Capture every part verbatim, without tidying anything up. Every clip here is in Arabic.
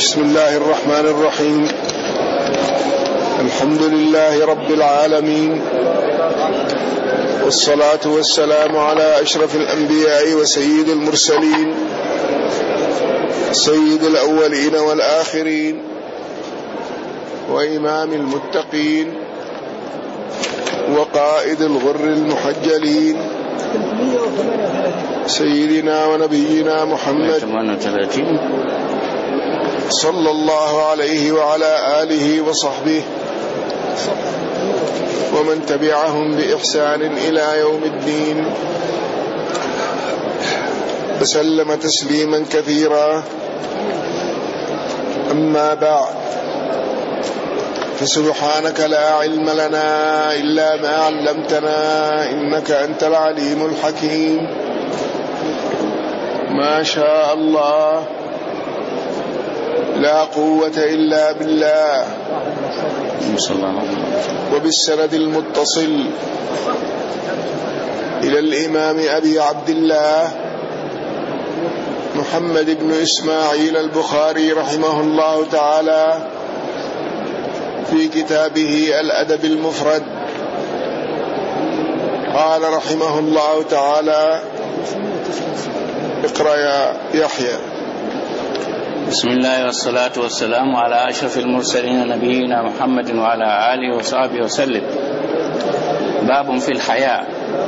بسم الله الرحمن الرحيم. الحمد لله رب العالمين، والصلاة والسلام على أشرف الأنبياء وسيد المرسلين، سيد الأولين والآخرين، وإمام المتقين، وقائد الغر المحجلين، سيدنا ونبينا محمد صلى الله عليه وعلى آله وصحبه ومن تبعهم بإحسان إلى يوم الدين، وسلم تسليما كثيرا. أما بعد، فسبحانك لا علم لنا إلا ما علمتنا إنك أنت العليم الحكيم. ما شاء الله، لا قوة إلا بالله. وبالسند المتصل إلى الإمام أبي عبد الله محمد بن إسماعيل البخاري رحمه الله تعالى في كتابه الأدب المفرد، قال رحمه الله تعالى: اقرأ يا يحيى. بسم الله والصلاة والسلام على أشرف المرسلين نبينا محمد وعلى آله وصحبه وسلم. باب في الحياء.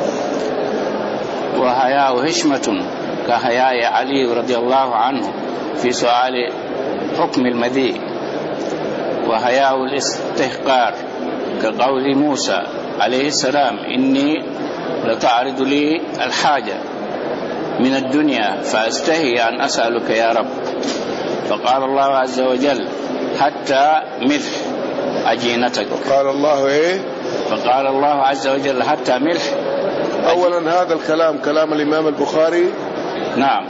وحياء هشمة كحياء علي رضي الله عنه في سؤال حكم المذي، وحياء الاستحقار كقول موسى عليه السلام: إني لتعرض لي الحاجة من الدنيا فأستحي أن أسألك يا رب، فقال الله عز وجل: حتى ملح عجينتك. قال الله إيه؟ فقال الله عز وجل: حتى ملح. أولا هذا الكلام كلام الإمام البخاري؟ نعم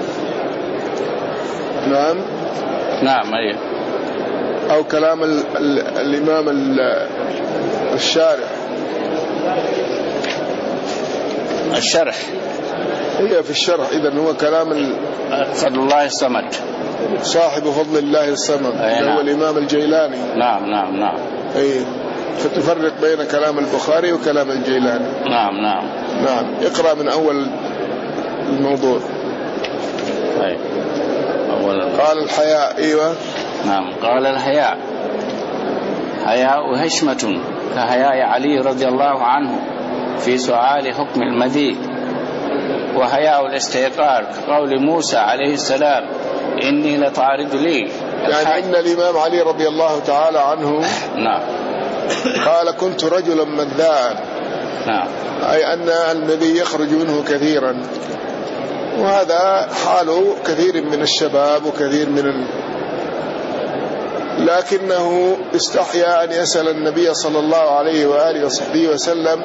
نعم نعم أيه. أو كلام ال ال الإمام ال الشارح؟ الشرح هي في الشرح. إذن هو كلام فضل الله الصمد، صاحب فضل الله الصمد، نعم. هو الإمام الجيلاني. نعم نعم نعم أي، فتفرق بين كلام البخاري وكلام الجيلاني. نعم نعم نعم. اقرأ من أول الموضوع. أي. أولا قال الحياء. أيوة. نعم. قال الحياء حياء هشمة كحياء علي رضي الله عنه في سؤال حكم المذي، وحياء الاستيقار كقول موسى عليه السلام: إني لتعرض لي. يعني إن الإمام علي رضي الله تعالى عنه نعم قال: كنت رجلا مذاء. نعم. أي أن المذي يخرج منه كثيرا، وهذا حال كثير من الشباب وكثير من ال... لكنه استحيا أن يسأل النبي صلى الله عليه وآله وصحبه وسلم،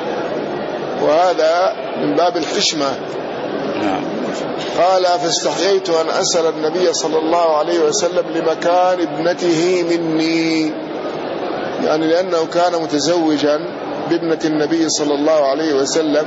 وهذا من باب الحشمة. نعم. قال: فاستحييت أن أسأل النبي صلى الله عليه وسلم لمكان ابنته مني، يعني لأنه كان متزوجا بابنة النبي صلى الله عليه وسلم،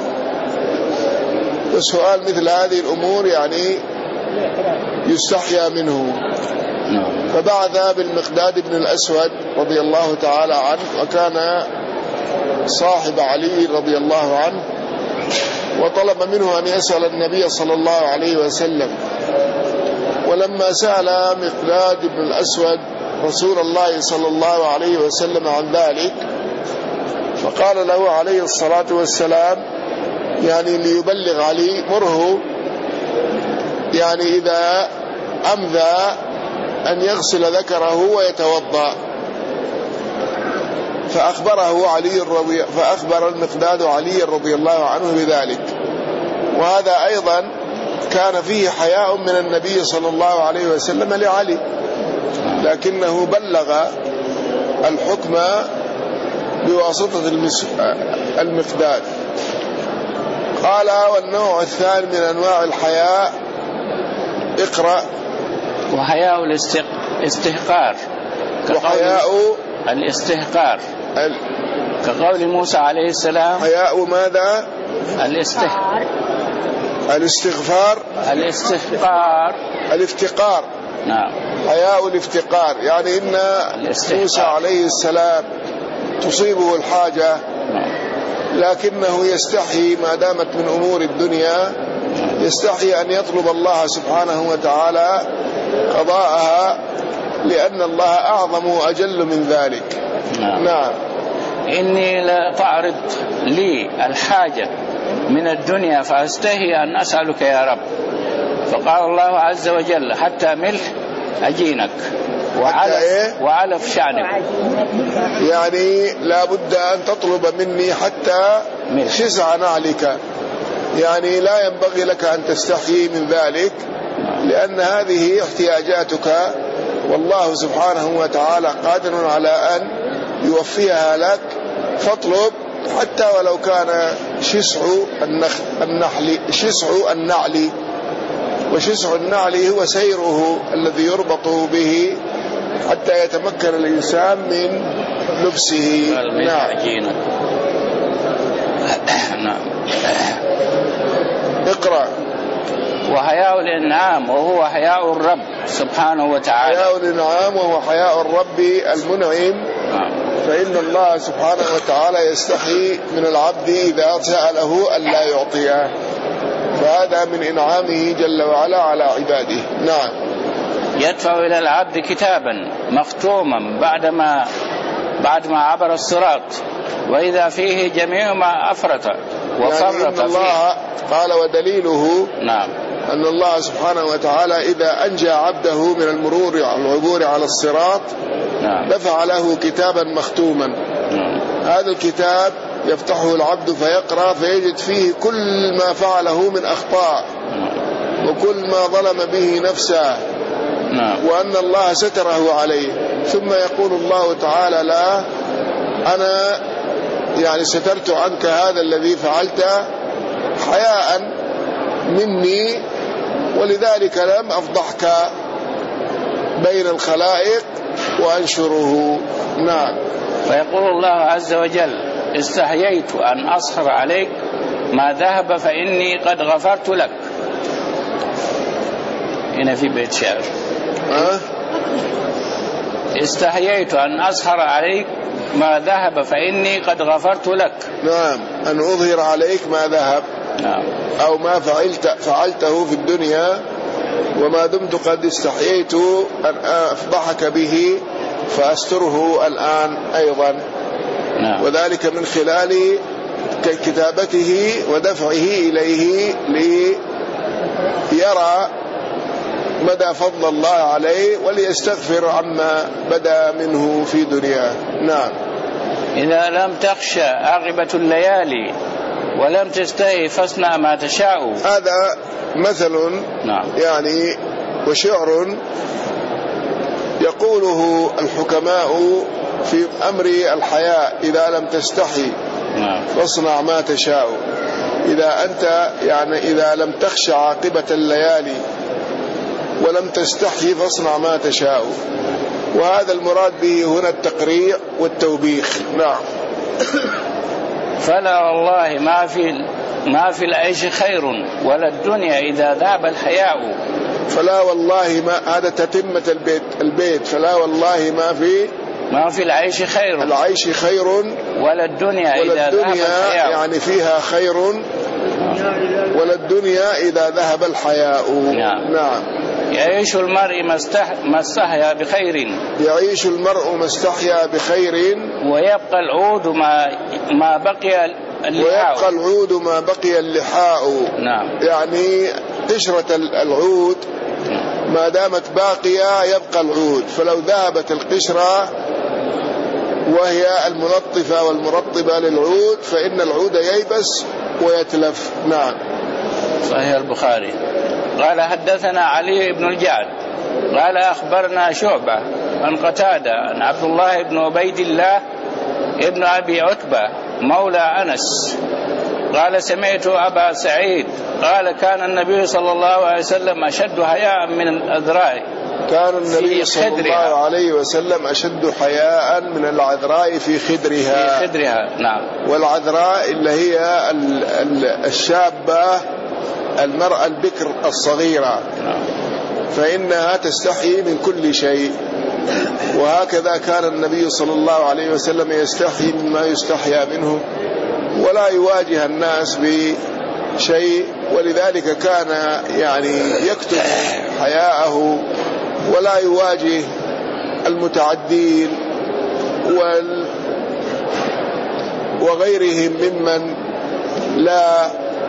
وسؤال مثل هذه الأمور يعني يستحيا منه. فبعث بالمقداد بن الأسود رضي الله تعالى عنه، وكان صاحب علي رضي الله عنه، وطلب منه أن يسأل النبي صلى الله عليه وسلم. ولما سأل مقداد بن الأسود رسول الله صلى الله عليه وسلم عن ذلك، فقال له عليه الصلاة والسلام يعني ليبلغ علي: مره يعني إذا أمذى أن يغسل ذكره ويتوضأ. فأخبره علي الرضي فأخبر المقداد علي رضي الله عنه بذلك. وهذا أيضا كان فيه حياء من النبي صلى الله عليه وسلم لعلي، لكنه بلغ الحكم بواسطة المقداد. قال: والنوع الثاني من أنواع الحياء. اقرأ. وحياء الاستحقار وحياء الاستحقار ال... كقول موسى عليه السلام: حياء ماذا؟ الاستحقار الاستغفار، الاستحقار، الافتقار. نعم. حياء الافتقار، يعني إن موسى عليه السلام تصيبه الحاجة لكنه يستحي ما دامت من أمور الدنيا، يستحي أن يطلب الله سبحانه وتعالى قضاءها، لأن الله أعظم وأجل من ذلك. نعم, نعم. إني لا تعرض لي الحاجة من الدنيا فأستحي أن أسألك يا رب. فقال الله عز وجل حتى ملح أجينك وعلف, إيه؟ وعلف شعنك، يعني لا بد أن تطلب مني حتى شسع نعلك، يعني لا ينبغي لك أن تستحيي من ذلك، لأن هذه احتياجاتك والله سبحانه وتعالى قادر على أن يوفيها لك، فاطلب حتى ولو كان شسع النحل شسع النعل، وشسع النعل هو سيره الذي يربط به حتى يتمكن الإنسان من لبسه. نعم. نعم. اقرأ. وحياء الإنعام وهو حياء الرب سبحانه وتعالى. حياء الإنعام وهو حياء الرب المنعم. نعم. فإن الله سبحانه وتعالى يستحي من العبد إذا سأله أن لا يعطيه، فهذا من إنعامه جل وعلا على عباده. نعم. يدفع إلى العبد كتابا مختوما بعدما بعدما عبر الصراط، وإذا فيه جميع ما أفرط وفرط يعني إن الله فيه. قال ودليله نعم أن الله سبحانه وتعالى إذا أنجى عبده من المرور العبور على الصراط نعم. دفع له كتابا مختوما. نعم. هذا الكتاب يفتحه العبد فيقرأ فيجد فيه كل ما فعله من أخطاء وكل ما ظلم به نفسه، وأن الله ستره عليه، ثم يقول الله تعالى لا أنا يعني سترت عنك هذا الذي فعلته حياء مني، ولذلك لم أفضحك بين الخلائق وأنشره. نعم. فيقول الله عز وجل استحييت أن أصهر عليك ما ذهب فإني قد غفرت لك. هنا في بيت شعر. أه؟ استحييت أن أصهر عليك ما ذهب فإني قد غفرت لك. نعم، أن أظهر عليك ما ذهب. نعم. أو ما فعلت فعلته في الدنيا، وما دمت قد استحييت أن أفضحك به فأستره الآن أيضا. نعم. وذلك من خلال كتابته ودفعه إليه ليرى مدى فضل الله عليه وليستغفر عما بدا منه في دنياه. نعم. إذا لم تخشى عاقبة الليالي ولم تستحي فاصنع ما تشاء. هذا مثل. نعم. يعني وشعر يقوله الحكماء في أمر الحياء إذا لم تستحي نعم. فاصنع ما تشاء. إذا أنت يعني إذا لم تخشى عاقبة الليالي ولم تستحي فاصنع ما تشاء، وهذا المراد به هنا التقريع والتوبيخ. نعم. فلا والله ما في ما في العيش خير ولا الدنيا إذا ذاب الحياء. فلا والله ما هذا تتمة البيت البيت فلا والله ما في ما في العيش خير العيش خير ولا الدنيا ولا إذا الدنيا ذهب الحياء. يعني فيها خير ولا الدنيا إذا ذهب الحياء. نعم. نعم. يعيش المرء ما استحيا بخير يعيش المرء ما استحيا بخير ويبقى العود ما ما بقي اللحاء. ويبقى العود ما بقي اللحاء. نعم. يعني قشرة العود ما دامت باقية يبقى العود، فلو ذهبت القشرة وهي الملطفة والمرطبة للعود فإن العود ييبس ويتلف. نعم. صحيح البخاري. قال حدثنا علي بن الجعد قال أخبرنا شعبة عن قتادة عن عبد الله بن عبيد الله ابن أبي عتبة مولى أنس قال سمعت أبا سعيد قال كان النبي صلى الله عليه وسلم أشد حياء من الأذراء. كان النبي صلى الله عليه وسلم أشد حياء من العذراء في خدرها. في خدرها. نعم. والعذراء اللي هي الشابة المرأة البكر الصغيرة. نعم. فإنها تستحي من كل شيء. وهكذا كان النبي صلى الله عليه وسلم يستحي مما يستحيا منه ولا يواجه الناس بشيء، ولذلك كان يعني يكتم حياءه ولا يواجه المتعدين وال وغيرهم ممن لا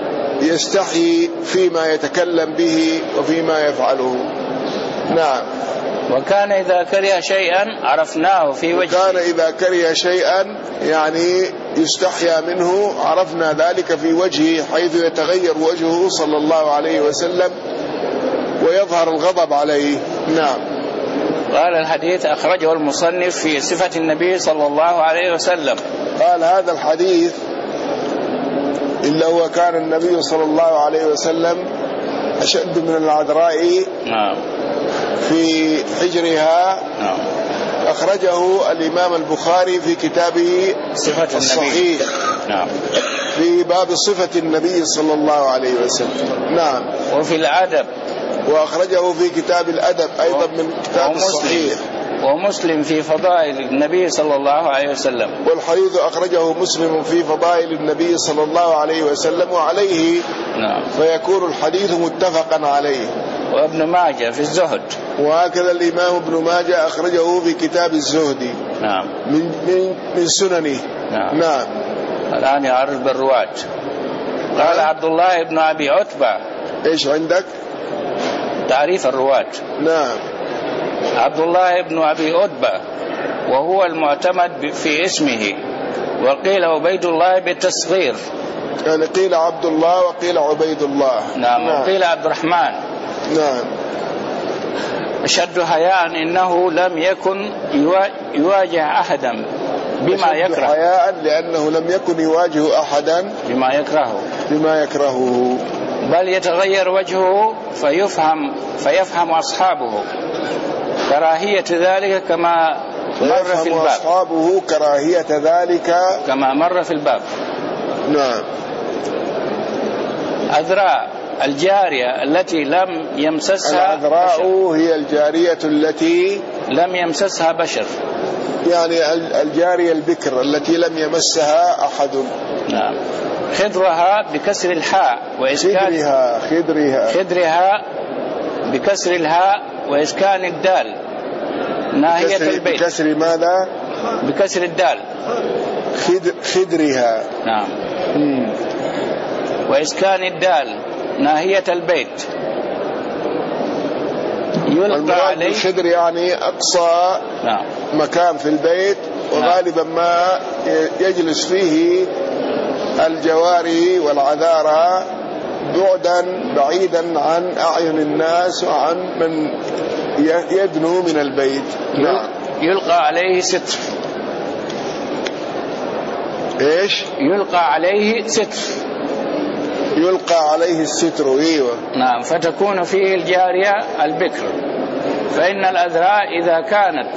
يستحي فيما يتكلم به وفيما يفعله. نعم. وكان إذا كره شيئا عرفناه في وجهه. وكان إذا كره شيئا يعني يستحيا منه عرفنا ذلك في وجهه، حيث يتغير وجهه صلى الله عليه وسلم ويظهر الغضب عليه. نعم. قال الحديث أخرجه المصنف في صفة النبي صلى الله عليه وسلم. قال هذا الحديث إلا هو كان النبي صلى الله عليه وسلم أشد من العذراء نعم في حجرها. نعم. أخرجه الإمام البخاري في كتابه صفة الصحيح. نعم. في باب صفة النبي صلى الله عليه وسلم. نعم. وفي الأدب. وأخرجه في كتاب الأدب أيضا من كتاب الصحيح. ومسلم في فضائل النبي صلى الله عليه وسلم. والحديث أخرجه مسلم في فضائل النبي صلى الله عليه وسلم وعليه. نعم. فيكون الحديث متفقا عليه. وابن ماجه في الزهد. وهكذا الإمام ابن ماجه أخرجه في كتاب الزهد. نعم. من من من سننه. نعم. نعم. الآن يعرف بالرواة. قال عبد الله بن أبي عتبة. إيش عندك؟ تعريف الرواة. نعم. عبد الله بن أبي عتبة وهو المعتمد في اسمه، وقيل عبيد الله بالتصغير. يعني قيل عبد الله وقيل عبيد الله. نعم. نعم. وقيل عبد الرحمن. نعم. أشد حياء إنه لم يكن يواجه أحدا بما يكره. حياء لأنه لم يكن يواجه أحدا بما يكرهه. بما يكرهه. بل يتغير وجهه فيفهم فيفهم أصحابه كراهية ذلك كما مر في الباب. أصحابه كراهية ذلك كما مر في الباب. نعم. عذراء الجارية التي لم يمسسها العذراء بشر. هي الجارية التي لم يمسسها بشر، يعني الجارية البكر التي لم يمسها أحد. نعم. خضرها بكسر الحاء وإسكان خدرها خدرها خدرها بكسر الهاء وإسكان الدال ناهية بكسر البيت. بكسر ماذا؟ بكسر الدال. خدر خدرها. نعم. مم. وإسكان الدال ناهية البيت. يلقى عليه الخدر يعني أقصى نعم. مكان في البيت، وغالبا ما يجلس فيه الجواري والعذارى بعدا بعيدا عن أعين الناس وعن من يدنو من البيت. نعم. يلقى عليه ستر. ايش؟ يلقى عليه ستر. يلقى عليه الستر. ايوه. نعم. فتكون فيه الجارية البكر. فإن الأذراء إذا كانت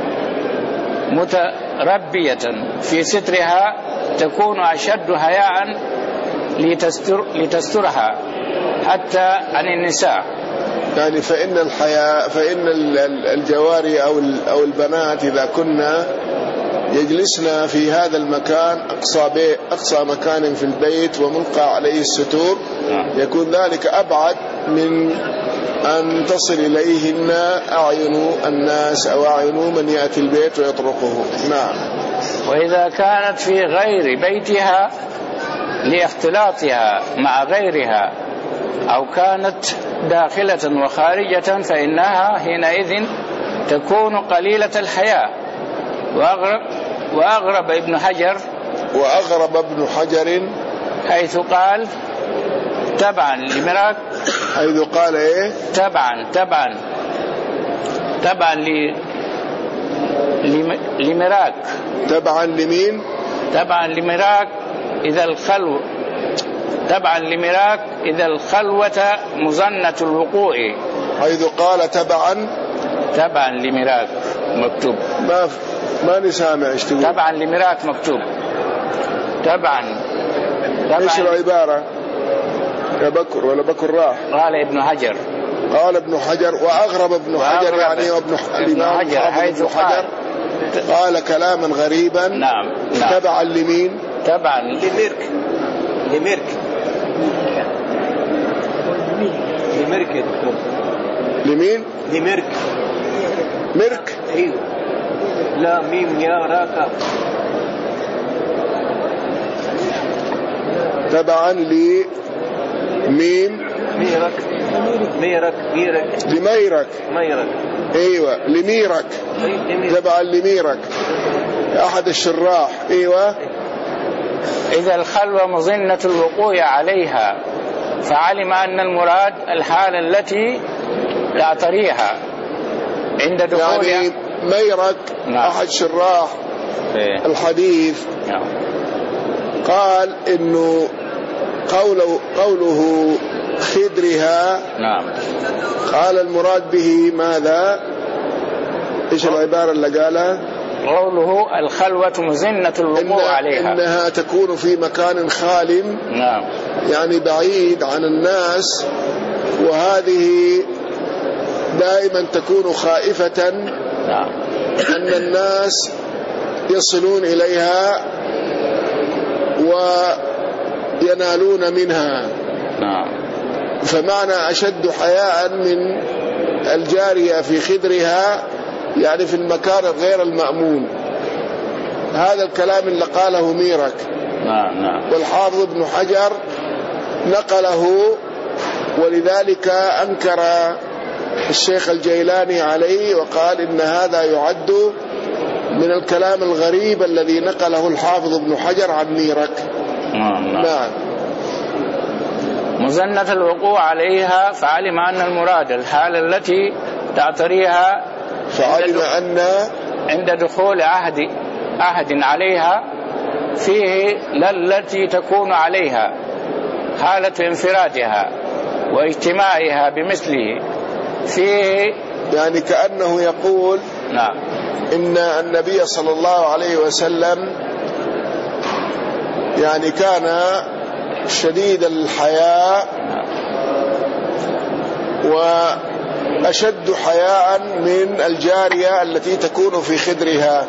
متربية في سترها تكون أشد حياء لتستر لتسترها حتى عن النساء. يعني فإن الحياء فإن الجواري أو أو البنات إذا كنا يجلسنا في هذا المكان أقصى بي أقصى مكان في البيت وملقى عليه الستور، يكون ذلك أبعد من أن تصل إليهن أعين الناس أو أعين من يأتي البيت ويطرقه. نعم. وإذا كانت في غير بيتها لاختلاطها مع غيرها أو كانت داخلة وخارجة فإنها حينئذ تكون قليلة الحياء. وأغرب, وأغرب ابن حجر وأغرب ابن حجر حيث قال تبعا لمراك حيث قال إيه تبعا تبعا تبعا ل لمراك تبعا لمين تبعا لمراك إذا الخلو تبعا لمراك إذا الخلوة مظنة الوقوع. حيث قال تبعا تبعا لمراك مكتوب ما ما نسامع ايش تقول. تبعا لمراك مكتوب تبعا. ايش العبارة يا بكر ولا بكر راح؟ قال ابن حجر قال ابن حجر وأغرب ابن حجر يعني وابن الإمام حجر حيث حجر قال كلاما غريبا. نعم, نعم. تبعا لمين؟ تبعا لميرك لميرك لميرك يا دكتور. لمين؟ لميرك. ميرك؟ ايوه. لا ميم يا راكا. تبعا لميم ميرك ميرك ميرك لميرك. ميرك ايوه لميرك. تبعا لميرك احد الشراح. ايوه. إذا الخلوة مظنة الوقوع عليها فعلم أن المراد الحالة التي تعتريها عند دخول يعني ميرك. نعم. أحد شراح إيه؟ الحديث. نعم. قال إنه قوله, قوله خدرها. نعم. قال المراد به ماذا؟ إيش العبارة اللي قالها؟ قوله الخلوة مظنة الوقوع إن عليها إنها تكون في مكان خال. نعم. يعني بعيد عن الناس، وهذه دائما تكون خائفة. نعم. أن الناس يصلون إليها وينالون منها. نعم. فمعنى أشد حياء من الجارية في خدرها يعني في المكان غير المأمون. هذا الكلام اللي قاله ميرك. نعم. نعم. والحافظ ابن حجر نقله، ولذلك أنكر الشيخ الجيلاني عليه وقال إن هذا يعد من الكلام الغريب الذي نقله الحافظ ابن حجر عن ميرك. نعم. نعم. نعم. مظنة الوقوع عليها فعلم أن المراد الحالة التي تعتريها فعلم أن عند دخول عهد عهد عليها فيه لا التي تكون عليها حالة انفرادها واجتماعها بمثله فيه. يعني كأنه يقول نعم إن النبي صلى الله عليه وسلم يعني كان شديد الحياء وأشد حياء من الجارية التي تكون في خدرها.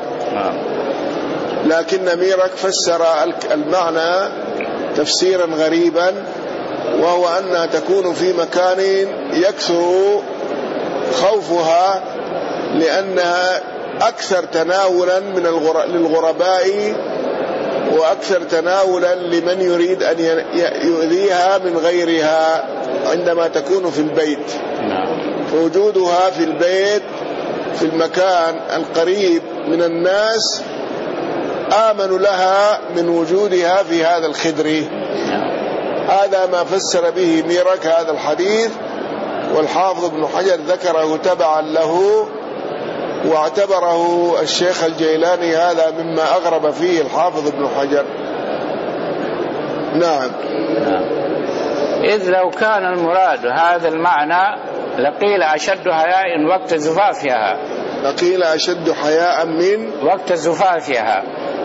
لكن ميرك فسر المعنى تفسيرا غريبا، وهو أنها تكون في مكان يكثر خوفها لأنها أكثر تناولا من للغرباء وأكثر تناولا لمن يريد أن يؤذيها من غيرها عندما تكون في البيت. فوجودها في البيت في المكان القريب من الناس آمن لها من وجودها في هذا الخدر. هذا ما فسر به ميرك هذا الحديث، والحافظ ابن حجر ذكره تبعا له، واعتبره الشيخ الجيلاني هذا مما أغرب فيه الحافظ ابن حجر. نعم. إذ لو كان المراد هذا المعنى لقيل أشد حياء وقت زفافها. لقيل أشد حياء من وقت زفافها.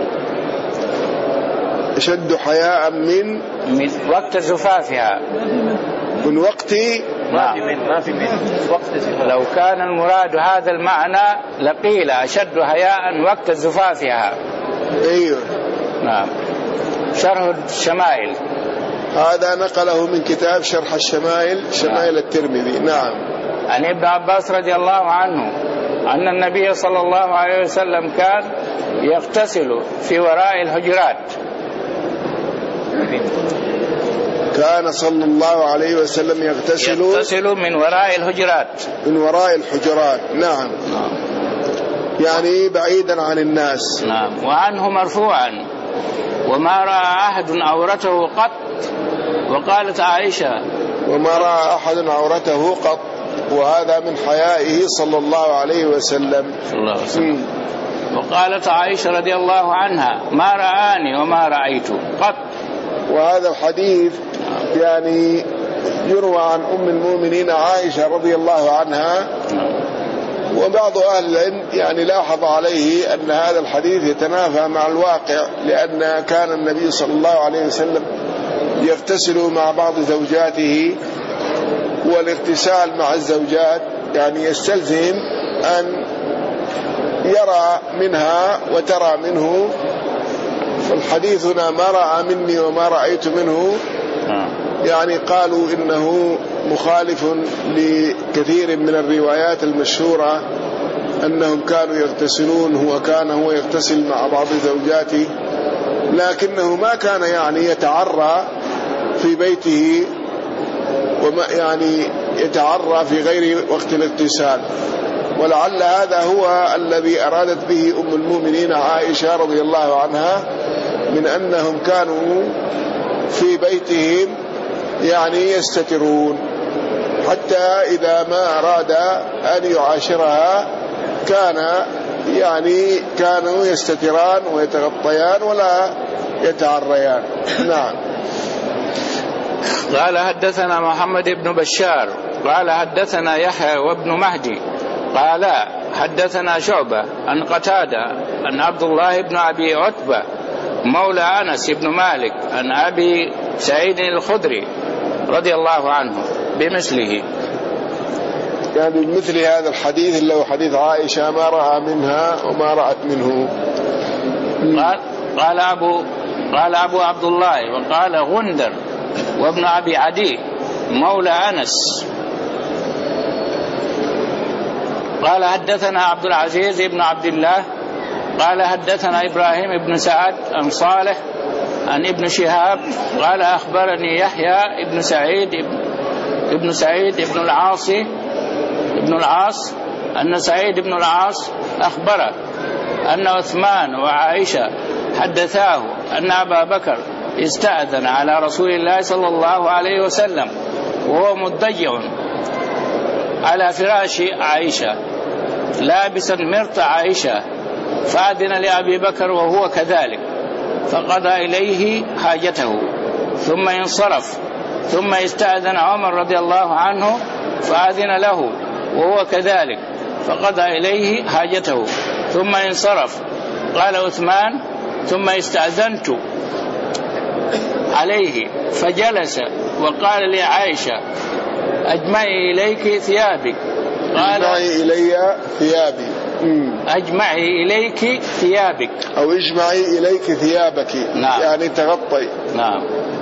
أشد حياء من من وقت زفافها. من وقت ما في من ما في من وقت زفافها. لو كان المراد هذا المعنى لقيل أشد حياء وقت زفافها. أيوه. نعم. شرح الشمائل هذا نقله من كتاب شرح الشمائل شمائل الترمذي. نعم. عن ابن عباس رضي الله عنه أن النبي صلى الله عليه وسلم كان يغتسل في وراء الحجرات. كان صلى الله عليه وسلم يغتسل يغتسل من وراء الحجرات. من وراء الحجرات. نعم. يعني بعيدا عن الناس. نعم. وعنه مرفوعا وما رأى أحد عورته قط. وقالت عائشة وما رأى أحد عورته قط، وهذا من حيائه صلى الله عليه وسلم. صلى الله عليه وسلم. وقالت عائشة رضي الله عنها ما رآني وما رأيت قط. وهذا الحديث يعني يروى عن أم المؤمنين عائشة رضي الله عنها، وبعض أهل العلم يعني لاحظ عليه أن هذا الحديث يتنافى مع الواقع، لأن كان النبي صلى الله عليه وسلم يغتسل مع بعض زوجاته والاغتسال مع الزوجات يعني يستلزم أن يرى منها وترى منه. فالحديث هنا ما رأى مني وما رأيت منه، يعني قالوا إنه مخالف لكثير من الروايات المشهورة أنهم كانوا يغتسلون وكان هو يغتسل مع بعض زوجاته، لكنه ما كان يعني يتعرى في بيته وما يعني يتعرى في غير وقت الاغتسال. ولعل هذا هو الذي أرادت به أم المؤمنين عائشة رضي الله عنها، من أنهم كانوا في بيتهم يعني يستترون، حتى إذا ما أراد أن يعاشرها كان يعني كانوا يستتران ويتغطيان ولا يتعريان. نعم. قال حدثنا محمد بن بشار قال حدثنا يحيى وابن مهدي قال حدثنا شعبة عن قتادة عن عبد الله بن أبي عتبة مولى أنس بن مالك عن أبي سعيد الخدري رضي الله عنه بمثله، يعني بمثل هذا الحديث اللي هو حديث عائشة ما رأى منها وما رأت منه. قال, قال أبو قال أبو عبد الله وقال غندر وابن أبي عدي مولى أنس قال حدثنا عبد العزيز بن عبد الله قال حدثنا إبراهيم بن سعد عن صالح عن ابن شهاب قال أخبرني يحيى بن سعيد ابن سعيد ابن العاص ابن العاص أن سعيد بن العاص أخبره أن عثمان وعائشة حدثاه أن أبا بكر استأذن على رسول الله صلى الله عليه وسلم وهو مضطجع على فراش عائشة لابسا مرط عائشة، فأذن لأبي بكر وهو كذلك فقضى إليه حاجته ثم انصرف، ثم استأذن عمر رضي الله عنه فأذن له وهو كذلك فقضى إليه حاجته ثم انصرف. قال عثمان ثم استأذنت عليه فجلس وقال لعائشة أجمعي إليك ثيابك، قال اجمعي إلي ثيابي أجمعي إليك ثيابك أو اجمعي إليك ثيابك. نعم. يعني تغطي. نعم.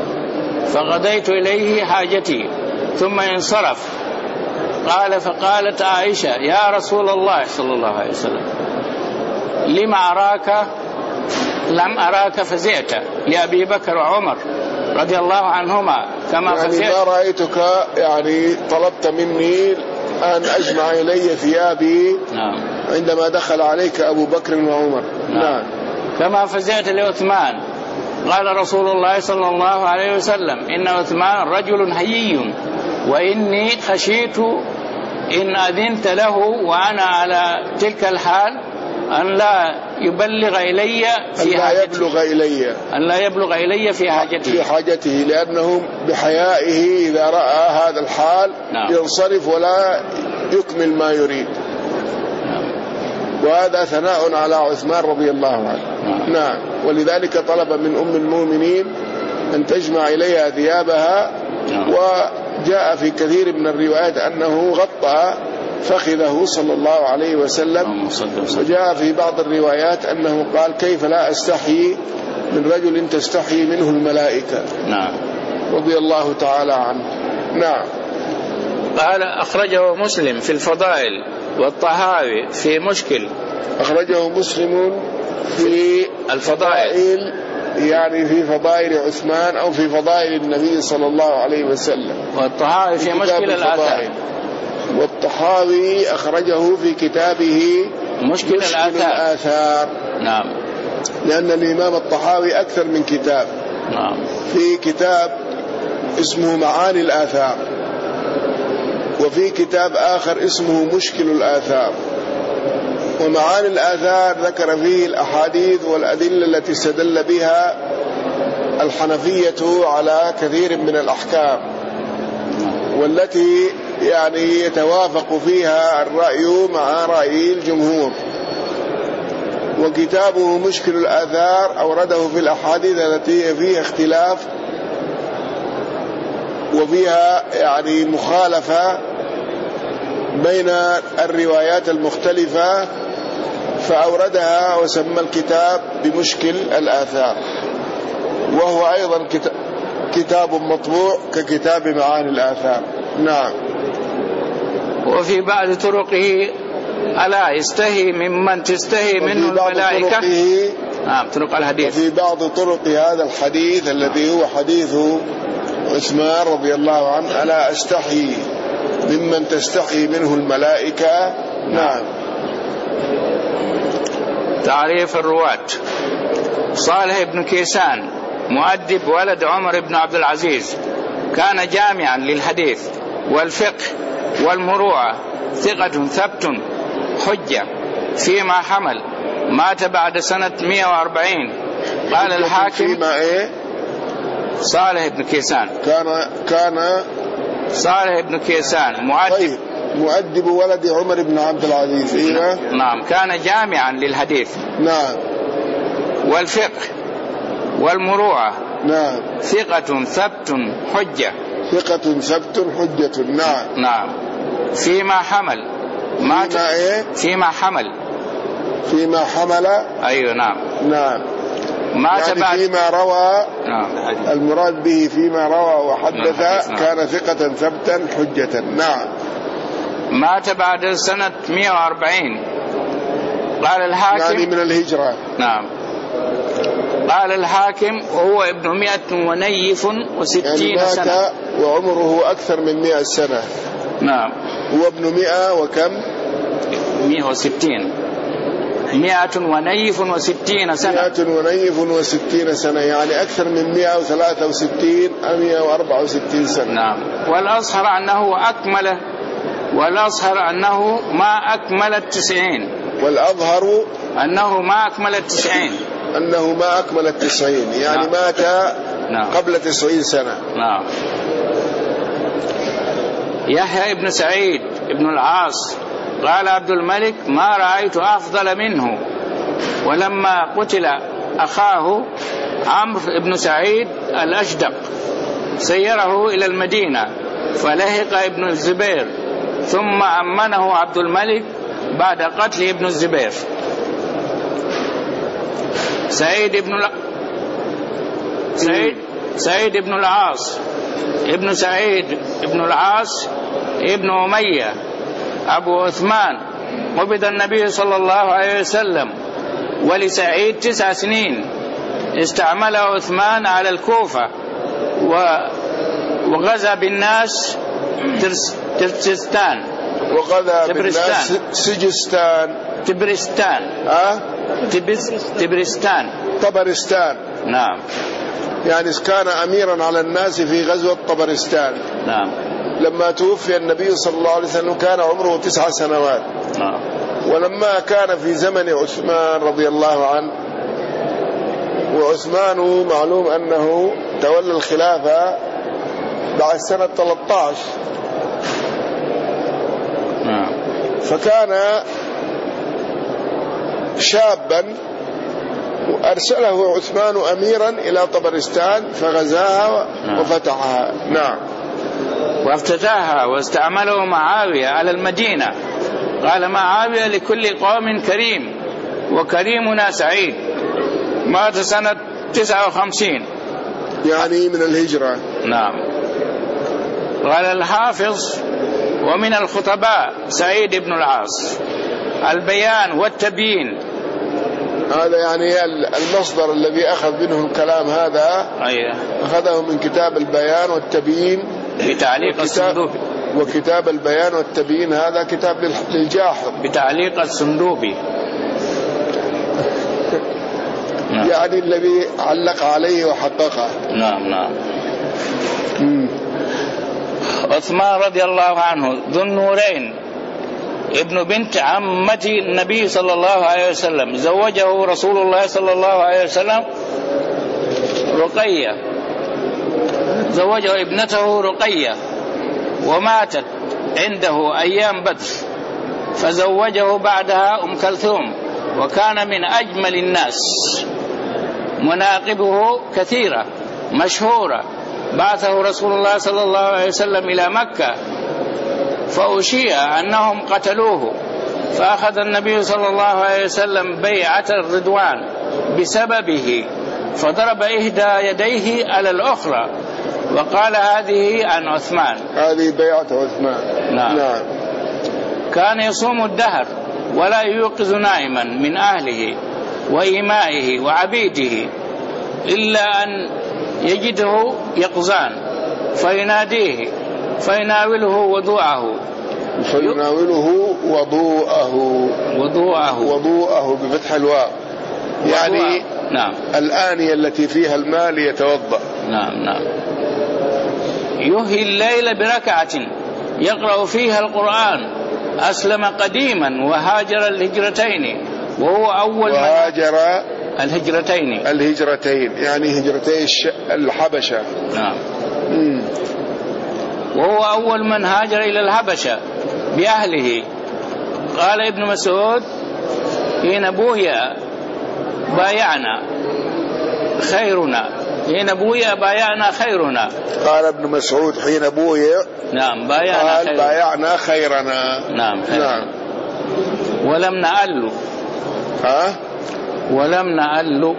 فقضيت إليه حاجتي ثم انصرف. قال فقالت عائشة يا رسول الله صلى الله عليه وسلم لما أراك لم أراك فزعت لأبي بكر وعمر رضي الله عنهما كما يعني فزعت. ما رأيتك يعني طلبت مني أن أجمع إلي ثيابي. نعم. عندما دخل عليك أبو بكر وعمر. نعم. نعم. كما فزعت لعثمان. قال رسول الله صلى الله عليه وسلم إن عثمان رجل هيي وإني خشيت إن أذنت له وأنا على تلك الحال أن لا يبلغ إلي في حاجته، يبلغ إلي أن لا يبلغ إلي في حاجته في حاجته لأنه بحيائه إذا رأى هذا الحال. نعم. ينصرف ولا يكمل ما يريد. نعم. وهذا ثناء على عثمان رضي الله عنه. نعم. نعم. ولذلك طلب من أم المؤمنين أن تجمع إليها ثيابها. نعم. وجاء في كثير من الروايات أنه غطى فخذه صلى الله عليه وسلم، وجاء في بعض الروايات أنه قال كيف لا أستحي من رجل تستحي منه الملائكة. نعم. رضي الله تعالى عنه. نعم. قال أخرجه مسلم في الفضائل والطهاوي في مشكل. أخرجه مسلم في الفضائل يعني في فضائل عثمان أو في فضائل النبي صلى الله عليه وسلم، والطهاوي في مشكل الآثار، والطحاوي أخرجه في كتابه مشكل, مشكل الآثار. الآثار. نعم. لأن الإمام الطحاوي أكثر من كتاب. نعم. في كتاب اسمه معاني الآثار، وفي كتاب آخر اسمه مشكل الآثار. ومعاني الآثار ذكر فيه الأحاديث والأدلة التي استدل بها الحنفية على كثير من الأحكام، والتي يعني يتوافق فيها الرأي مع رأي الجمهور. وكتابه مشكل الآثار أورده في الأحاديث التي فيها اختلاف وفيها يعني مخالفة بين الروايات المختلفة، فأوردها وسمى الكتاب بمشكل الآثار، وهو أيضا كتاب مطبوع ككتاب معاني الآثار. نعم. وفي بعض طرقه ألا يستهي ممن تستهي منه الملائكة. نعم طرق الحديث. وفي بعض طرق هذا الحديث الذي هو حديث عثمان رضي الله عنه: ألا أستحي ممن تستحي منه الملائكة. نعم. تعريف الرواة: صالح بن كيسان مؤدب ولد عمر بن عبد العزيز، كان جامعا للحديث والفقه والمروءة، ثقة ثبت حجة فيما حمل، مات بعد سنة مئة وأربعين. قال الحاكم فيما إيه؟ صالح بن كيسان كان كان صالح بن كيسان مؤدب. طيب. مؤدب ولد عمر بن عبد العزيز. إيه؟ نعم. كان جامعا للحديث. نعم. والفقه والمروءة. نعم. ثقة ثبت حجة. ثقة ثبت حجة. نعم. نعم. فيما حمل مات. فيما إيه؟ فيما حمل. فيما حمل. أيوة. نعم. نعم. مات يعني بعد فيما روى. نعم. المراد به فيما روى وحدث. نعم. كان ثقة ثبتا حجة. نعم. مات بعد سنة مئة وأربعين. قال الحاكم يعني من الهجرة. نعم. قال الحاكم وهو ابن مئة ونيف وستين يعني سنة. مات وعمره أكثر من مئة سنة. نعم. هو ابن مئة وكم؟ مئة وستين. مئة ونيف وستين سنة. مئة ونيف وستين سنة، يعني أكثر من مئة وثلاثة وستين أو مئة وأربعة وستين سنة. نعم. والأصهر أنه أكمل والأصهر أنه ما أكمل التسعين. والأظهر أنه ما أكمل التسعين. أنه ما أكمل التسعين، يعني نعم. مات نعم. قبل تسعين سنة. نعم. يحيى بن سعيد بن العاص قال عبد الملك: ما رأيت أفضل منه. ولما قتل أخاه عمرو بن سعيد الأشدق سيره إلى المدينة، فلحق ابن الزبير، ثم أمنه عبد الملك بعد قتل ابن الزبير. سعيد بن ال... سعيد سعيد بن العاص ابن سعيد بن العاص ابن أمية أبو عثمان، قبض النبي صلى الله عليه وسلم ولسعيد تسع سنين، استعمله عثمان على الكوفة وغزا بالناس ترستان وغزا بالناس سجستان تبرستان أه؟ تبرستان طبرستان. نعم. يعني كان أميرا على الناس في غزوة طبرستان. نعم. لما توفي النبي صلى الله عليه وسلم كان عمره تسع سنوات. نعم. ولما كان في زمن عثمان رضي الله عنه، وعثمان معلوم أنه تولى الخلافة بعد سنة ثلاثة عشر. نعم. فكان شابا، وأرسله عثمان أميرا إلى طبرستان فغزاها وفتحها. نعم. وافتتاها واستعمله معاوية على المدينة. قال معاوية: لكل قوم كريم وكريمنا سعيد. مات سنة تسعة وخمسين، يعني من الهجرة. نعم. قال الحافظ: ومن الخطباء سعيد بن العاص. البيان والتبيين، هذا يعني المصدر الذي أخذ منه الكلام هذا. أيه. أخذه من كتاب البيان والتبيين بتعليق الصندوبي. وكتاب البيان والتبيين هذا كتاب للجاحظ بتعليق الصندوبي. نعم. يعني الذي علق عليه وحققه. نعم. نعم. عثمان رضي الله عنه ذو النورين ابن بنت عمة النبي صلى الله عليه وسلم، زوجه رسول الله صلى الله عليه وسلم رقية، زوجه ابنته رقية، وماتت عنده أيام بدر، فزوجه بعدها أم كلثوم، وكان من أجمل الناس، مناقبه كثيرة مشهورة، بعثه رسول الله صلى الله عليه وسلم إلى مكة، فأشيع أنهم قتلوه، فأخذ النبي صلى الله عليه وسلم بيعة الرضوان بسببه، فضرب إحدى يديه على الأخرى وقال هذه عن عثمان. هذه بيعة عثمان. نعم. نعم. كان يصوم الدهر ولا يوقظ نائما من أهله وإمائه وعبيده إلا أن يجده يقظان فيناديه فيناوله وضوءه فيناوله وضوءه وضوءه وضوءه بفتح الواو، يعني نعم الآنية التي فيها الماء ليتوضأ. نعم نعم. يحيي الليل بركعة يقرأ فيها القرآن، أسلم قديما وهاجر الهجرتين وهو أول وهاجر الهجرتين الهجرتين يعني هجرتي الحبشة. نعم. مم. وهو أول من هاجر إلى الحبشة بأهله. قال ابن مسعود حين بويا بايعنا خيرنا، حين بويا بايعنا خيرنا. قال ابن مسعود حين بويا نعم بايعنا قال خيرنا. بايعنا خيرنا. نعم خيرنا. نعم. ولم نأل ها ولم نأل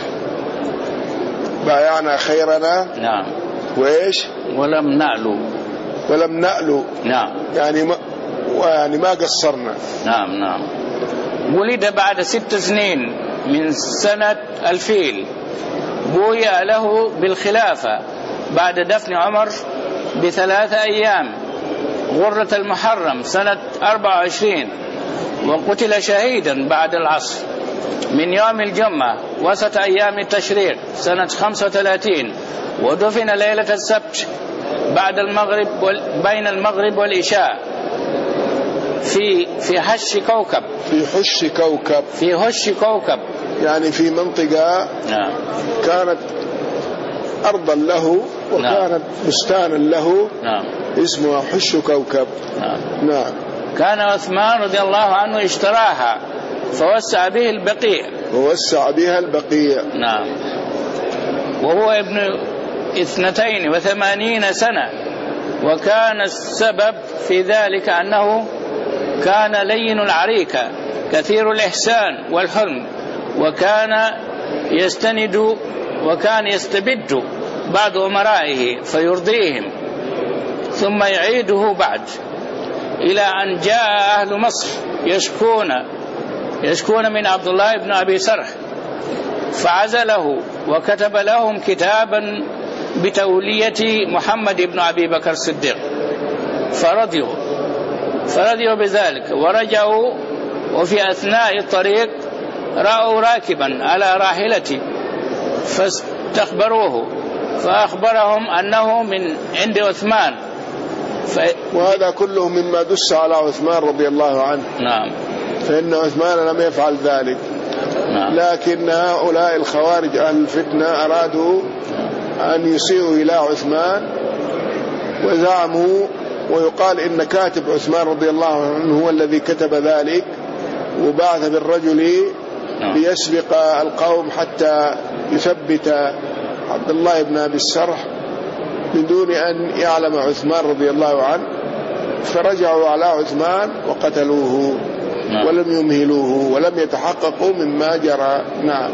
بايعنا خيرنا. نعم. وإيش ولم نأل ولم نأل نعم يعني ما يعني ما قصرنا. نعم نعم. ولد بعد ست سنين من سنة الفيل، بويا له بالخلافة بعد دفن عمر بثلاثة أيام، غرة المحرم سنة أربعة وعشرين، وقتل شهيدا بعد العصر من يوم الجمعة وسط أيام التشريق سنة خمسة وثلاثين، ودفن ليلة السبت بعد المغرب بين المغرب والعشاء في في حش كوكب في حش كوكب في حش كوكب يعني في منطقة نعم كانت أرضا له وكانت نعم بستانا له نعم اسمها حش كوكب. نعم. نعم. كان عثمان رضي الله عنه اشتراها فوسع به البقيع ووسع بها البقيع. نعم. وهو ابن اثنتين وثمانين سنة، وكان السبب في ذلك أنه كان لين العريكة كثير الإحسان والحلم، وكان يستند وكان يستبد بعض أمرائه فيرضيهم ثم يعيده بعد، إلى أن جاء أهل مصر يشكون يشكون من عبد الله بن أبي سرح فعزله وكتب لهم كتابا بتولية محمد بن أبي بكر الصديق، فرضيوا فرضيوا بذلك ورجعوا. وفي أثناء الطريق رأوا راكبا على راحلته فاستخبروه فأخبرهم أنه من عند عثمان. ف... وهذا كله مما دس على عثمان رضي الله عنه. نعم. فإن عثمان لم يفعل ذلك. نعم. لكن هؤلاء الخوارج أهل الفتنة أرادوا أن يسيئوا إلى عثمان وزعموا، ويقال إن كاتب عثمان رضي الله عنه هو الذي كتب ذلك وبعث بالرجل ليسبق القوم حتى يثبت عبد الله بن أبي السرح من دون أن يعلم عثمان رضي الله عنه، فرجعوا على عثمان وقتلوه ولم يمهلوه ولم يتحققوا مما جرى. نعم.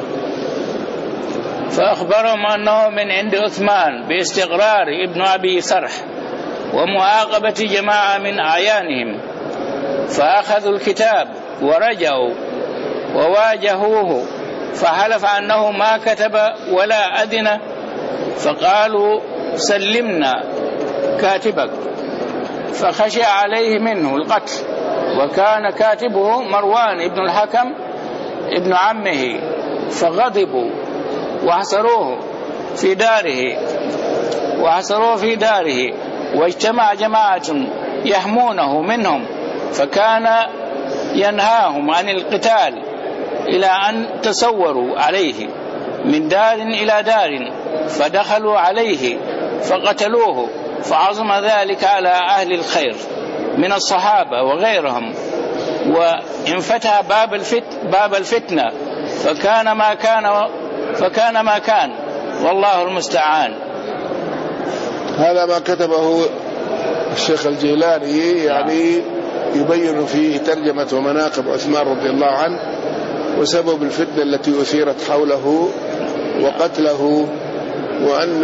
فأخبرهم أنه من عند عثمان باستقرار ابن أبي سرح ومعاقبة جماعة من أعيانهم، فأخذوا الكتاب ورجعوا وواجهوه فحلف أنه ما كتب ولا أذن، فقالوا سلمنا كاتبك، فخشى عليه منه القتل، وكان كاتبه مروان ابن الحكم ابن عمه، فغضبوا وحصروه في داره وحصروه في داره واجتمع جماعة يحمونه منهم، فكان ينهاهم عن القتال إلى أن تسوروا عليه من دار إلى دار، فدخلوا عليه فقتلوه، فعظم ذلك على أهل الخير من الصحابة وغيرهم، وانفتح باب الفت باب الفتنة فكان ما كان فكان ما كان والله المستعان. هذا ما كتبه الشيخ الجيلاني، يعني يبين فيه ترجمة ومناقب عثمان رضي الله عنه وسبب الفتنة التي أثيرت حوله وقتله، وأن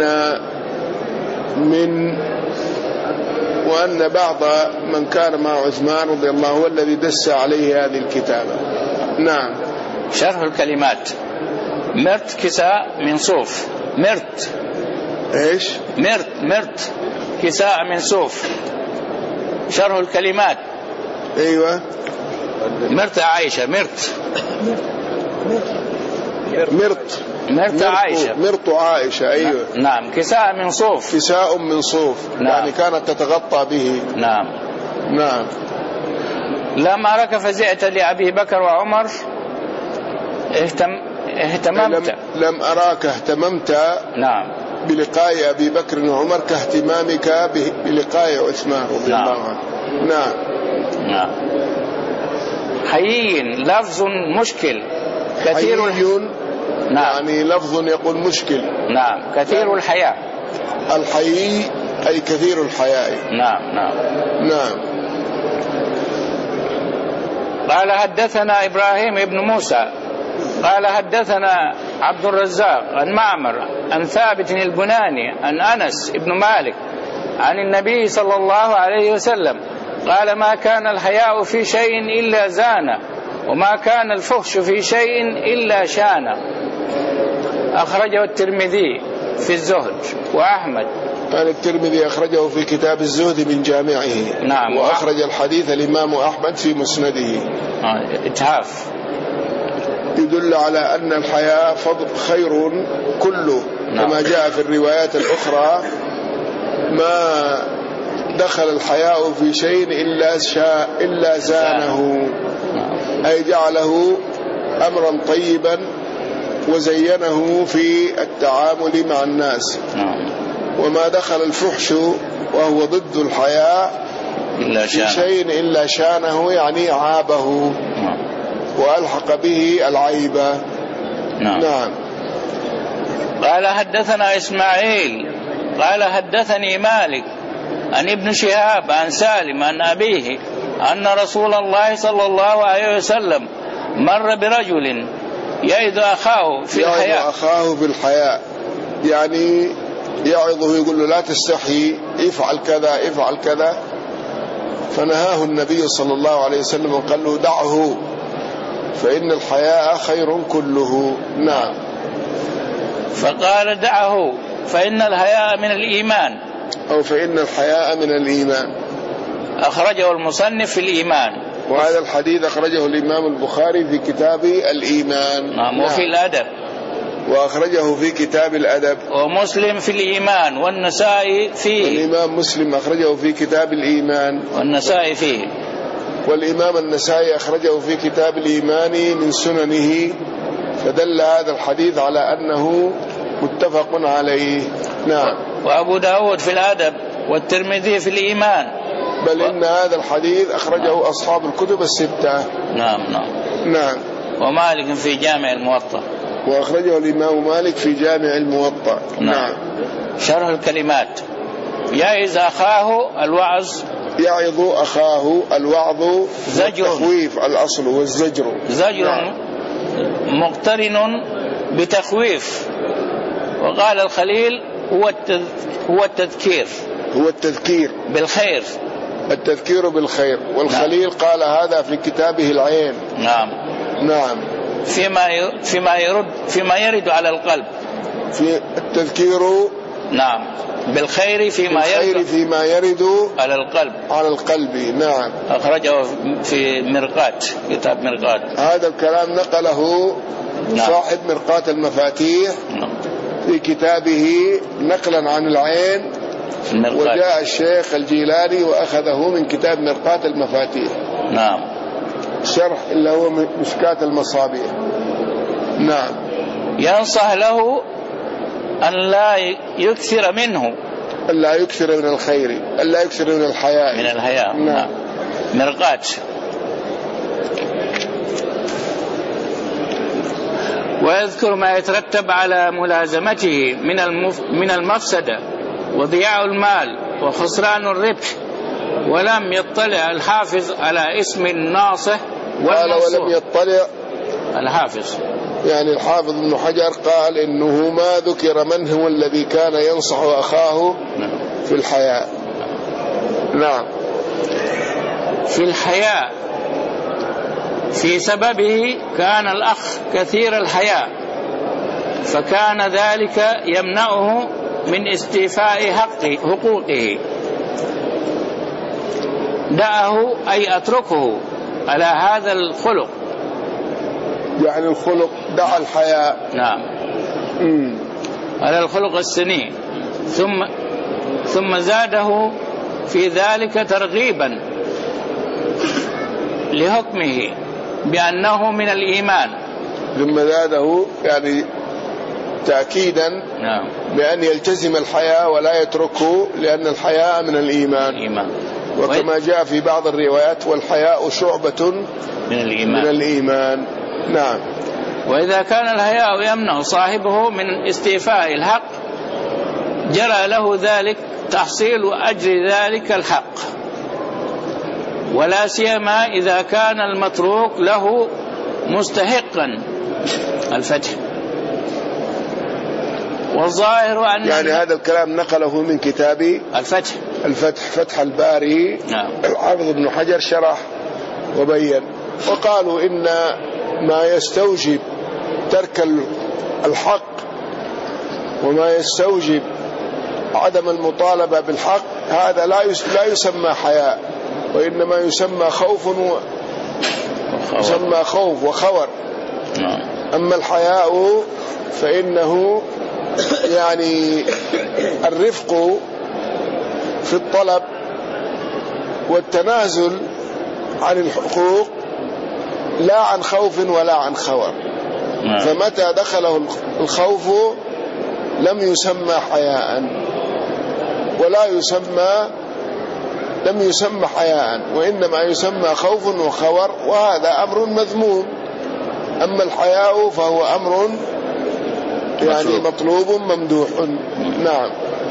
من وأن بعض من كان مع عثمان رضي الله عنه هو الذي دس عليه هذه الكتابة. نعم. شرح الكلمات. مرت كساء من صوف. مرت ايش؟ مرت مرت كساء من صوف. شرح الكلمات. ايوه. مرت عائشة. مرت مرت مرت عائشة. مرت عائشة. ايوه. نعم. كساء من صوف. كساء من صوف. نعم. يعني كانت تتغطى به. نعم. نعم. لما رك فزعت لأبي بكر وعمر اهتم اهتممت. لم, لم أراك اهتممت. نعم. بلقاء أبي بكر وعمر كاهتمامك بلقاء عثمان رضي نعم. الله عنه. نعم. نعم. حيي لفظ مشكل كثير. حيي نعم. يعني لفظ يقول مشكل. نعم. كثير الحياء. الحيي أي كثير الحياء. نعم. نعم. نعم. قال حدثنا إبراهيم بن موسى قال حدثنا عبد الرزاق عن معمر عن ثابت البناني عن أنس بن مالك عن النبي صلى الله عليه وسلم قال ما كان الحياء في شيء إلا زانه وما كان الفحش في شيء إلا شانه. أخرجه الترمذي في الزهد وأحمد. قال الترمذي أخرجه في كتاب الزهد من جامعه. نعم. وأخرج الحديث الإمام أحمد في مسنده. إتحاف يدل على أن الحياء فضل خير كله. نعم. كما جاء في الروايات الأخرى ما دخل الحياء في شيء إلا شاء إلا زانه. نعم. أي جعله أمرا طيبا وزينه في التعامل مع الناس. نعم. وما دخل الفحش وهو ضد الحياء في شيء إلا شانه، يعني عابه. نعم. وألحق به العيب. نعم. نعم. قال حدثنا إسماعيل قال حدثني مالك عن ابن شهاب عن سالم عن أبيه أن رسول الله صلى الله عليه وسلم مر برجل يعظ أخاه في الحياء. يعظ أخاه في الحياء يعني يعظه، يقول له لا تستحي، افعل كذا افعل كذا. فنهاه النبي صلى الله عليه وسلم وقال له دعه فإن الحياء خير كله. نعم. فقال دعه فإن الحياء من الإيمان، أو فإن الحياء من الإيمان. أخرجه المصنف في الإيمان. وهذا الحديث أخرجه الإمام البخاري في كتاب الإيمان. نعم. وفي الأدب. وأخرجه في كتاب الأدب. ومسلم في الإيمان والنسائي فيه. الإمام مسلم أخرجه في كتاب الإيمان والنسائي فيه. والإمام النسائي أخرجه في كتاب الإيمان من سننه. فدل هذا الحديث على أنه متفق عليه. نعم. وأبو داود في الأدب والترمذي في الإيمان. بل إن هذا الحديث أخرجه نعم. أصحاب الكتب الستة. نعم نعم نعم. ومالك في جامع الموطأ. وأخرجه الإمام مالك في جامع الموطأ. نعم. نعم. شرح الكلمات. يعظ أخاه الوعظ. يعظ أخاه الوعظ زجر. التخويف الأصل والزجر. زجر نعم. مقترن بتخويف. وقال الخليل هو هو التذكير. هو التذكير بالخير. التذكير بالخير. والخليل نعم. قال هذا في كتابه العين. نعم. نعم. فيما فيما يرد فيما يرد على القلب. في التذكير نعم بالخير فيما يرد فيما يرد على القلب. على القلب. نعم. أخرجه في مرقات، كتاب مرقات. هذا الكلام نقله نعم. صاحب مرقات المفاتيح نعم. في كتابه نقلا عن العين. المرقات. وجاء الشيخ الجيلاني وأخذه من كتاب مرقات المفاتيح. نعم. شرح اللي هو مشكاة المصابيح. نعم. ينصح له أن لا يكثر منه. أن لا يكثر من الخير، أن لا يكثر من الحياء. من الحياء. نعم. نعم. مرقات. ويذكر ما يترتب على ملازمته من المف... من المفسدة وضياع المال وخسران الربح، ولم يطلع الحافظ على اسم الناصح والمنصوح. ولم يطلع الحافظ، يعني الحافظ ابن حجر قال إنه ما ذكر من هو الذي كان ينصح أخاه في الحياء. نعم. في الحياء في سببه كان الأخ كثير الحياء، فكان ذلك يمنعه من استيفاء حق حقوقه. دعه أي أتركه على هذا الخلق، يعني الخلق دع الحياء. نعم. مم. على الخلق السني، ثم ثم زاده في ذلك ترغيبا لحكمه بأنه من الإيمان. ثم زاده يعني تأكيدا نعم. بأن يلتزم الحياء ولا يتركه، لأن الحياء من الإيمان. الإيمان. وكما جاء في بعض الروايات والحياء شعبة من الإيمان. من الإيمان. نعم. وإذا كان الحياء يمنع صاحبه من استيفاء الحق، جرى له ذلك تحصيل أجر ذلك الحق، ولا سيما إذا كان المتروك له مستحقا الفتح. والظاهر أن يعني هذا الكلام نقله من كتاب الفتح الفتح فتح الباري. نعم. الحافظ ابن حجر شرح وبين، وقالوا إن ما يستوجب ترك الحق وما يستوجب عدم المطالبة بالحق هذا لا لا يسمى حياء، وإنما يسمى خوف و... يسمى خوف وخور. أما الحياء فإنه يعني الرفق في الطلب والتنازل عن الحقوق، لا عن خوف ولا عن خور. فمتى دخله الخوف لم يسمى حياء ولا يسمى لم يسمى حياء، وإنما يسمى خوف وخور، وهذا أمر مذموم. أما الحياء فهو أمر يعني مطلوب ممدوح. نعم.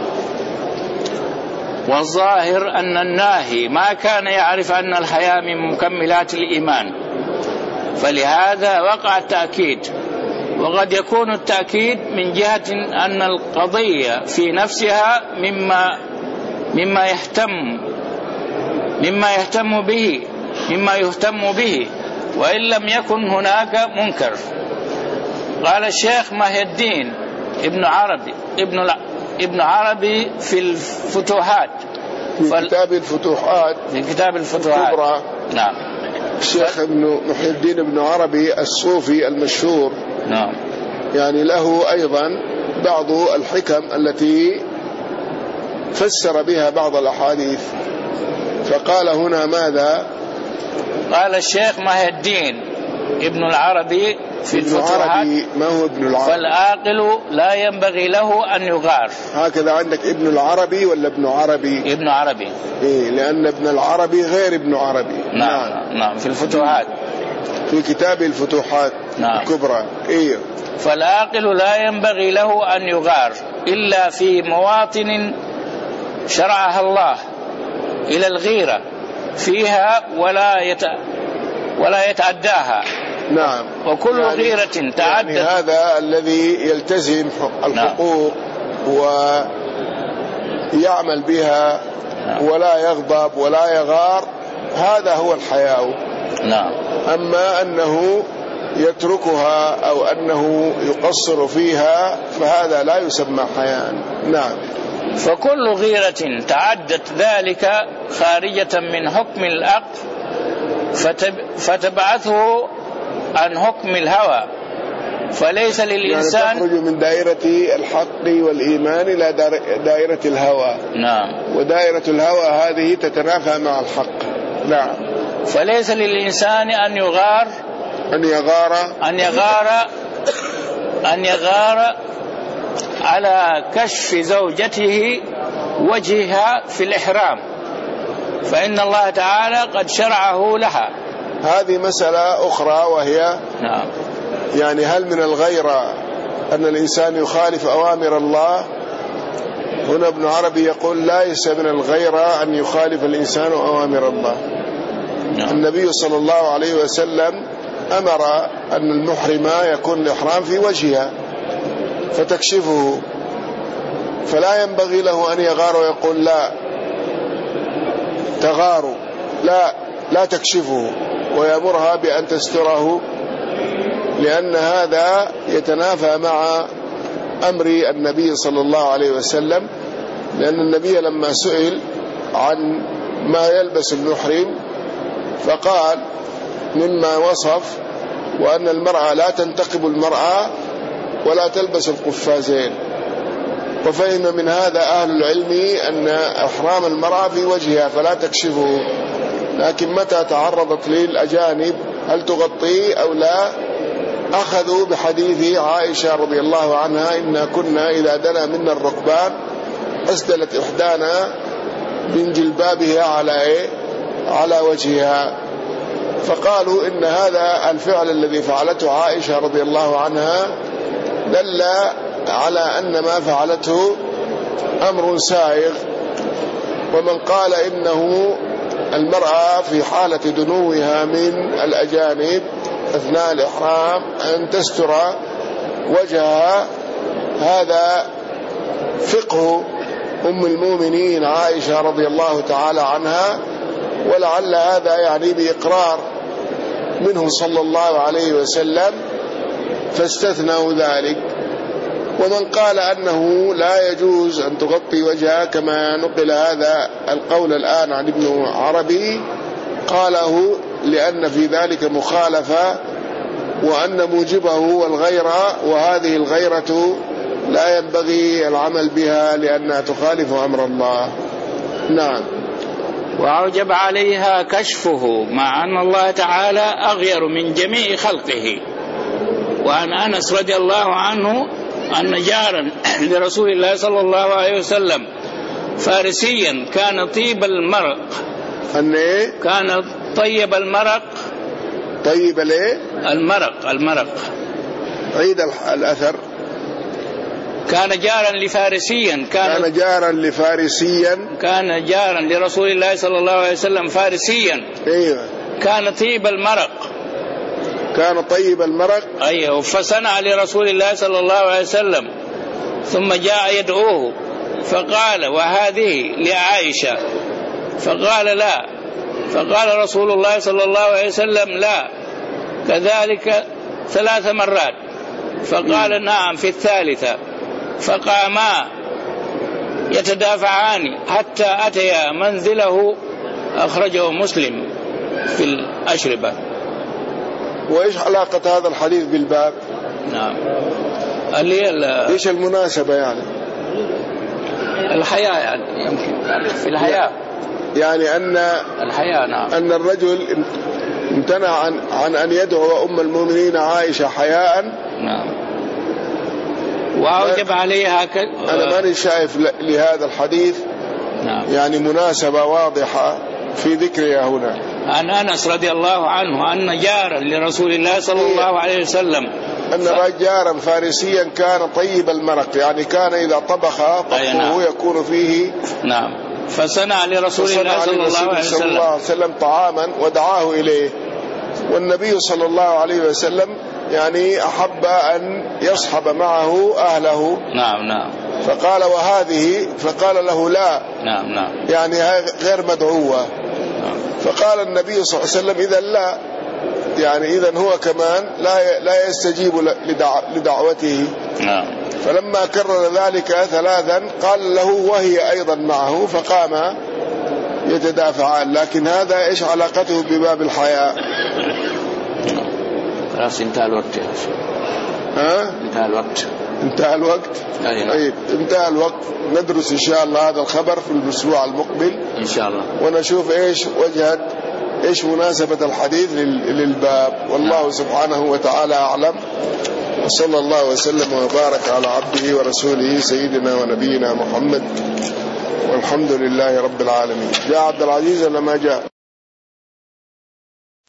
والظاهر أن الناهي ما كان يعرف أن الحياء من مكملات الإيمان، فلهذا وقع التأكيد. وقد يكون التأكيد من جهة أن القضية في نفسها مما مما يهتم مما يهتم به مما يهتم به وإن لم يكن هناك منكر. قال الشيخ محي الدين ابن عربي ابن ابن عربي في الفتوحات، في كتاب الفتوحات في كتاب الفتوحات الكبرى. نعم. الشيخ ابن محي الدين ابن عربي الصوفي المشهور، نعم، يعني له أيضا بعض الحكم التي فسر بها بعض الأحاديث. فقال هنا ماذا؟ قال الشيخ محي الدين ابن العربي في الفتوحات، ما هو ابن العربي؟ فالعاقل لا ينبغي له أن يغار. هكذا عندك ابن العربي ولا ابن عربي؟ ابن عربي. إيه، لأن ابن العربي غير ابن عربي. نعم. نعم. نعم. في الفتوحات، في كتاب الفتوحات. نعم. الكبرى. إيه. فالعاقل لا ينبغي له أن يغار إلا في مواطن شرعها الله إلى الغيرة فيها ولا يت... ولا يتعداها. نعم. وكل يعني غيرة تعدت، يعني هذا الذي يلتزم الحقوق. نعم. ويعمل بها. نعم. ولا يغضب ولا يغار، هذا هو الحياء. نعم. أما أنه يتركها أو أنه يقصر فيها فهذا لا يسمى حياء. نعم. فكل غيرة تعدت ذلك خارجة من حكم العقل فتب... فتبعثه عن حكم الهوى، فليس للإنسان يعني تخرج من دائرة الحق والإيمان إلى دائرة الهوى. نعم. ودائرة الهوى هذه تتنافى مع الحق. نعم. فليس للإنسان أن يغار أن يغار أن يغار أن يغار على كشف زوجته وجهها في الإحرام، فإن الله تعالى قد شرعه لها. هذه مسألة أخرى وهي نعم. يعني هل من الغيرة أن الإنسان يخالف أوامر الله هنا ابن عربي يقول ليس من الغيرة أن يخالف الإنسان أوامر الله. النبي صلى الله عليه وسلم أمر أن المحرم يكون الإحرام في وجهها فتكشفه، فلا ينبغي له أن يغار ويقول لا تغاروا، لا لا تكشفه، ويأمرها بأن تستره، لأن هذا يتنافى مع أمر النبي صلى الله عليه وسلم، لأن النبي لما سئل عن ما يلبس المحرم فقال مما وصف وأن المرأة لا تنتقب المرأة ولا تلبس القفازين، وفهم من هذا أهل العلم أن إحرام المرأة في وجهها فلا تكشفه، لكن متى تعرضت للأجانب هل تغطيه أو لا، أخذوا بحديث عائشة رضي الله عنها إن كنا إذا دنا منا الركبان أسدلت إحدانا من جلبابها على إيه؟ على وجهها، فقالوا إن هذا الفعل الذي فعلته عائشة رضي الله عنها دل على أن ما فعلته أمر سائغ. ومن قال إنه المرأة في حالة دنوها من الأجانب أثناء الإحرام أن تستر وجهها، هذا فقه أم المؤمنين عائشة رضي الله تعالى عنها، ولعل هذا يعني بإقرار منه صلى الله عليه وسلم فاستثنوا ذلك. ومن قال أنه لا يجوز أن تغطي وجهها كما نقل هذا القول الآن عن ابن عربي، قاله لأن في ذلك مخالفة وأن موجبه هو الغيرة، وهذه الغيرة لا ينبغي العمل بها لأنها تخالف أمر الله. نعم. وأوجب عليها كشفه مع أن الله تعالى أغير من جميع خلقه. وعن أنس رضي الله عنه أن جارا لرسول الله صلى الله عليه وسلم فارسيا كان طيب المرق، أن إيه؟ كان طيب المرق. طيب ليه؟ المرق المرق عيد الأثر. كان جارا لفارسيا كان, كان جارا لفارسيا كان جارا لرسول الله صلى الله عليه وسلم فارسيا. ايوه. كان طيب المرق. كان طيب المرق. ايوه. فصنع لرسول الله صلى الله عليه وسلم ثم جاء يدعوه فقال وهذه لعائشة، فقال لا، فقال رسول الله صلى الله عليه وسلم لا، كذلك ثلاث مرات، فقال نعم في الثالثة، فقاما يتدافعان حتى أتيا منزله، أخرجه مسلم في الأشربة. وإيش علاقة هذا الحديث بالباب؟ نعم. اللي إيش المناسبة يعني؟ الحياة يعني يمكن في الحياة يعني أن الحياة. نعم. أن الرجل امتنع عن عن أن يدعو أم المؤمنين عائشة حياء. نعم. وأوجب عليها ك... أنا ماني شايف لهذا الحديث نعم. يعني مناسبة واضحة في ذكرها هنا. عن أنس رضي الله عنه أن جارا لرسول الله صلى الله عليه وسلم أن ف... جارا فارسيا كان طيب المرق، يعني كان إذا طبخ طبخه نعم. يكون فيه. نعم. فصنع لرسول الله صلى الله عليه وسلم, صلى الله عليه وسلم طعاما ودعاه إليه، والنبي صلى الله عليه وسلم يعني أحب أن يصحب معه أهله. نعم نعم. فقال وهذه، فقال له لا. نعم نعم. يعني غير مدعوة. نعم. فقال النبي صلى الله عليه وسلم إذا لا، يعني إذا هو كمان لا لا يستجيب لدعوته. نعم. فلما كرر ذلك ثلاثا قال له وهي أيضا معه، فقام يتدافعان. لكن هذا إيش علاقته بباب الحياة؟ خلاص انتهى الوقت يا شيخ. ها؟ انتهى الوقت. انتهى الوقت؟ طيب انتهى الوقت. ندرس إن شاء الله هذا الخبر في الأسبوع المقبل إن شاء الله، ونشوف إيش وجهة إيش مناسبة الحديث للباب. والله سبحانه وتعالى أعلم، وصلى الله وسلم وبارك على عبده ورسوله سيدنا ونبينا محمد، والحمد لله رب العالمين. جاء عبد العزيز ولا ما جاء؟